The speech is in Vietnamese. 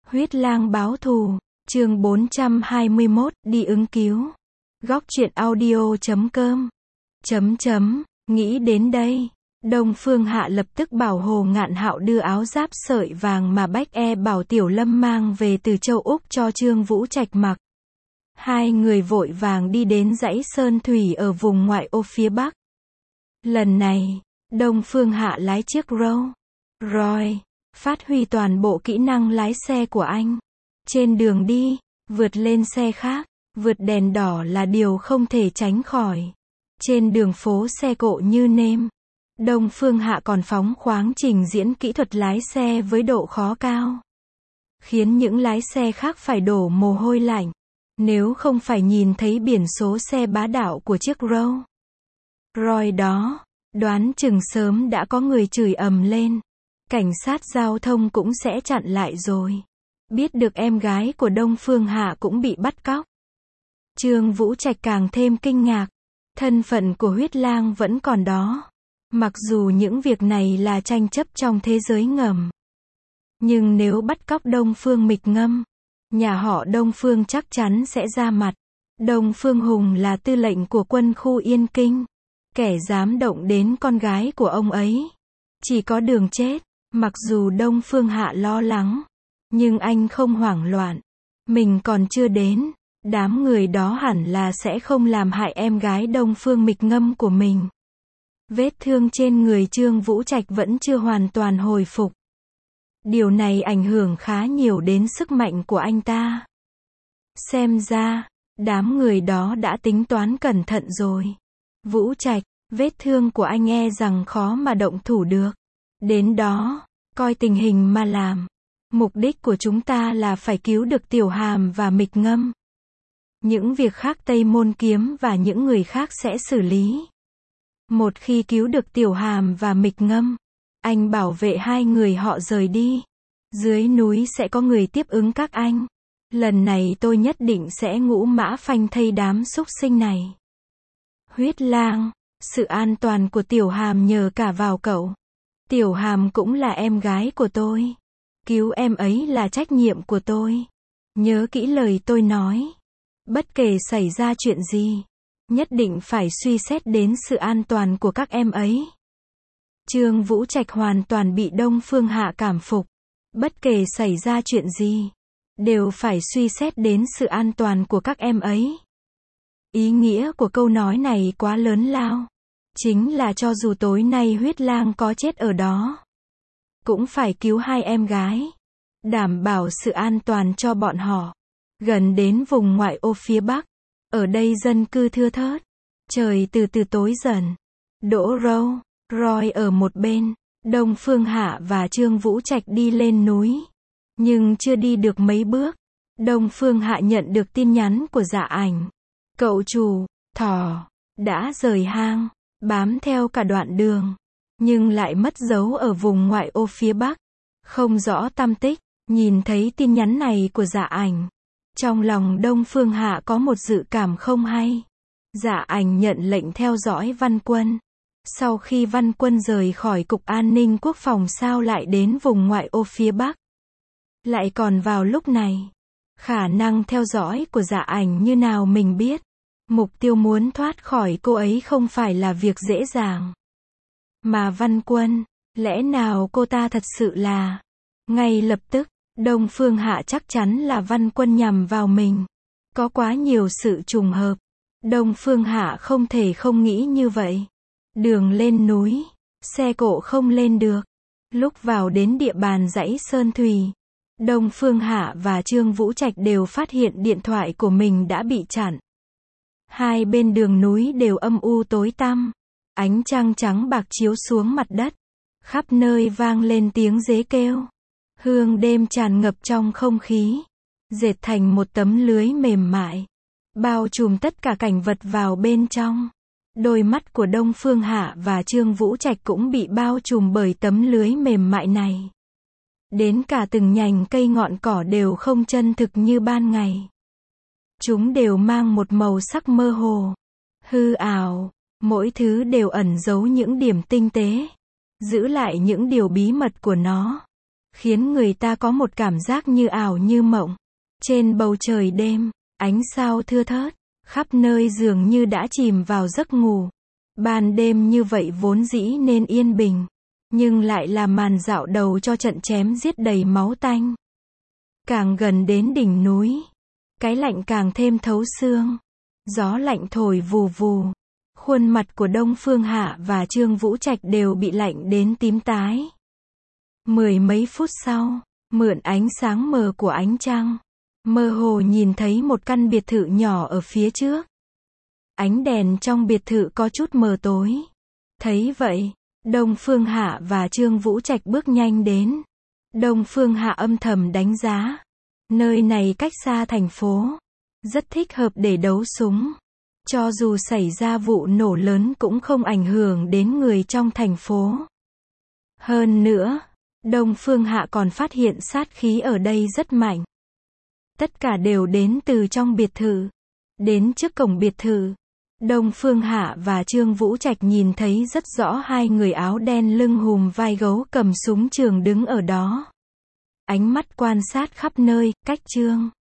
Huyết lang báo thù, chương 421, đi ứng cứu. Góc truyện audio.com. Nghĩ đến đây, Đông Phương Hạ lập tức bảo Hồ Ngạn Hạo đưa áo giáp sợi vàng mà Bách E bảo Tiểu Lâm mang về từ châu Úc cho Trương Vũ Trạch mặc. Hai người vội vàng đi đến dãy sơn thủy ở vùng ngoại ô phía Bắc. Lần này, Đông Phương Hạ lái chiếc Rolls Royce, phát huy toàn bộ kỹ năng lái xe của anh. Trên đường đi, vượt lên xe khác, vượt đèn đỏ là điều không thể tránh khỏi. Trên đường phố xe cộ như nêm, Đông Phương Hạ còn phóng khoáng trình diễn kỹ thuật lái xe với độ khó cao, khiến những lái xe khác phải đổ mồ hôi lạnh. Nếu không phải nhìn thấy biển số xe bá đạo của chiếc Rolls Royce đó, đoán chừng sớm đã có người chửi ầm lên. Cảnh sát giao thông cũng sẽ chặn lại rồi. Biết được em gái của Đông Phương Hạ cũng bị bắt cóc, Trương Vũ Trạch càng thêm kinh ngạc. Thân phận của huyết lang vẫn còn đó. Mặc dù những việc này là tranh chấp trong thế giới ngầm, nhưng nếu bắt cóc Đông Phương Mịch Ngâm, nhà họ Đông Phương chắc chắn sẽ ra mặt. Đông Phương Hùng là tư lệnh của quân khu Yên Kinh. Kẻ dám động đến con gái của ông ấy, chỉ có đường chết. Mặc dù Đông Phương Hạ lo lắng, nhưng anh không hoảng loạn. Mình còn chưa đến, đám người đó hẳn là sẽ không làm hại em gái Đông Phương Mịch Ngâm của mình. Vết thương trên người Trương Vũ Trạch vẫn chưa hoàn toàn hồi phục. Điều này ảnh hưởng khá nhiều đến sức mạnh của anh ta. Xem ra, đám người đó đã tính toán cẩn thận rồi. Vũ Trạch, vết thương của anh e rằng khó mà động thủ được. Đến đó, coi tình hình mà làm. Mục đích của chúng ta là phải cứu được Tiểu Hàm và Mịch Ngâm. Những việc khác Tây Môn Kiếm và những người khác sẽ xử lý. Một khi cứu được Tiểu Hàm và Mịch Ngâm, anh bảo vệ hai người họ rời đi. Dưới núi sẽ có người tiếp ứng các anh. Lần này tôi nhất định sẽ ngũ mã phanh thây đám súc sinh này. Huyết lang, sự an toàn của Tiểu Hàm nhờ cả vào cậu. Tiểu Hàm cũng là em gái của tôi. Cứu em ấy là trách nhiệm của tôi. Nhớ kỹ lời tôi nói. Bất kể xảy ra chuyện gì, nhất định phải suy xét đến sự an toàn của các em ấy. Trương Vũ Trạch hoàn toàn bị Đông Phương Hạ cảm phục. Bất kể xảy ra chuyện gì, đều phải suy xét đến sự an toàn của các em ấy. Ý nghĩa của câu nói này quá lớn lao. Chính là cho dù tối nay huyết lang có chết ở đó, cũng phải cứu hai em gái. Đảm bảo sự an toàn cho bọn họ. Gần đến vùng ngoại ô phía Bắc, ở đây dân cư thưa thớt. Trời từ từ tối dần. Đỗ Rolls Royce ở một bên, Đông Phương Hạ và Trương Vũ Trạch đi lên núi. Nhưng chưa đi được mấy bước, Đông Phương Hạ nhận được tin nhắn của Dạ Ảnh. Cậu chủ, thỏ, đã rời hang, bám theo cả đoạn đường, nhưng lại mất dấu ở vùng ngoại ô phía Bắc. Không rõ tăm tích. Nhìn thấy tin nhắn này của Dạ Ảnh, trong lòng Đông Phương Hạ có một dự cảm không hay. Dạ Ảnh nhận lệnh theo dõi Văn Quân. Sau khi Văn Quân rời khỏi Cục An ninh Quốc phòng sao lại đến vùng ngoại ô phía Bắc? Lại còn vào lúc này. Khả năng theo dõi của Dạ Ảnh như nào mình biết. Mục tiêu muốn thoát khỏi cô ấy không phải là việc dễ dàng. Mà Văn Quân, lẽ nào cô ta thật sự là... Ngay lập tức, Đông Phương Hạ chắc chắn là Văn Quân nhằm vào mình. Có quá nhiều sự trùng hợp. Đông Phương Hạ không thể không nghĩ như vậy. Đường lên núi, xe cộ không lên được. Lúc vào đến địa bàn dãy Sơn Thủy, Đông Phương Hạ và Trương Vũ Trạch đều phát hiện điện thoại của mình đã bị chặn. Hai bên đường núi đều âm u tối tăm. Ánh trăng trắng bạc chiếu xuống mặt đất. Khắp nơi vang lên tiếng dế kêu. Hương đêm tràn ngập trong không khí, dệt thành một tấm lưới mềm mại, bao trùm tất cả cảnh vật vào bên trong. Đôi mắt của Đông Phương Hạ và Trương Vũ Trạch cũng bị bao trùm bởi tấm lưới mềm mại này. Đến cả từng nhành cây ngọn cỏ đều không chân thực như ban ngày. Chúng đều mang một màu sắc mơ hồ, hư ảo, mỗi thứ đều ẩn giấu những điểm tinh tế, giữ lại những điều bí mật của nó. khiến người ta có một cảm giác như ảo như mộng. Trên bầu trời đêm, ánh sao thưa thớt, khắp nơi dường như đã chìm vào giấc ngủ. Ban đêm như vậy vốn dĩ nên yên bình, nhưng lại là màn dạo đầu cho trận chém giết đầy máu tanh. Càng gần đến đỉnh núi, cái lạnh càng thêm thấu xương. Gió lạnh thổi vù vù. Khuôn mặt của Đông Phương Hạ và Trương Vũ Trạch đều bị lạnh đến tím tái. Mười mấy phút sau, mượn ánh sáng mờ của ánh trăng, mơ hồ nhìn thấy một căn biệt thự nhỏ ở phía trước. Ánh đèn trong biệt thự có chút mờ tối. Thấy vậy, Đông Phương Hạ và Trương Vũ Trạch bước nhanh đến. Đông Phương Hạ âm thầm đánh giá. Nơi này cách xa thành phố, rất thích hợp để đấu súng. Cho dù xảy ra vụ nổ lớn cũng không ảnh hưởng đến người trong thành phố. Hơn nữa, Đông Phương Hạ còn phát hiện sát khí ở đây rất mạnh. Tất cả đều đến từ trong biệt thự. Đến trước cổng biệt thự, Đông Phương Hạ và Trương Vũ Trạch nhìn thấy rất rõ hai người áo đen lưng hùm vai gấu cầm súng trường đứng ở đó. Ánh mắt quan sát khắp nơi, cách Trương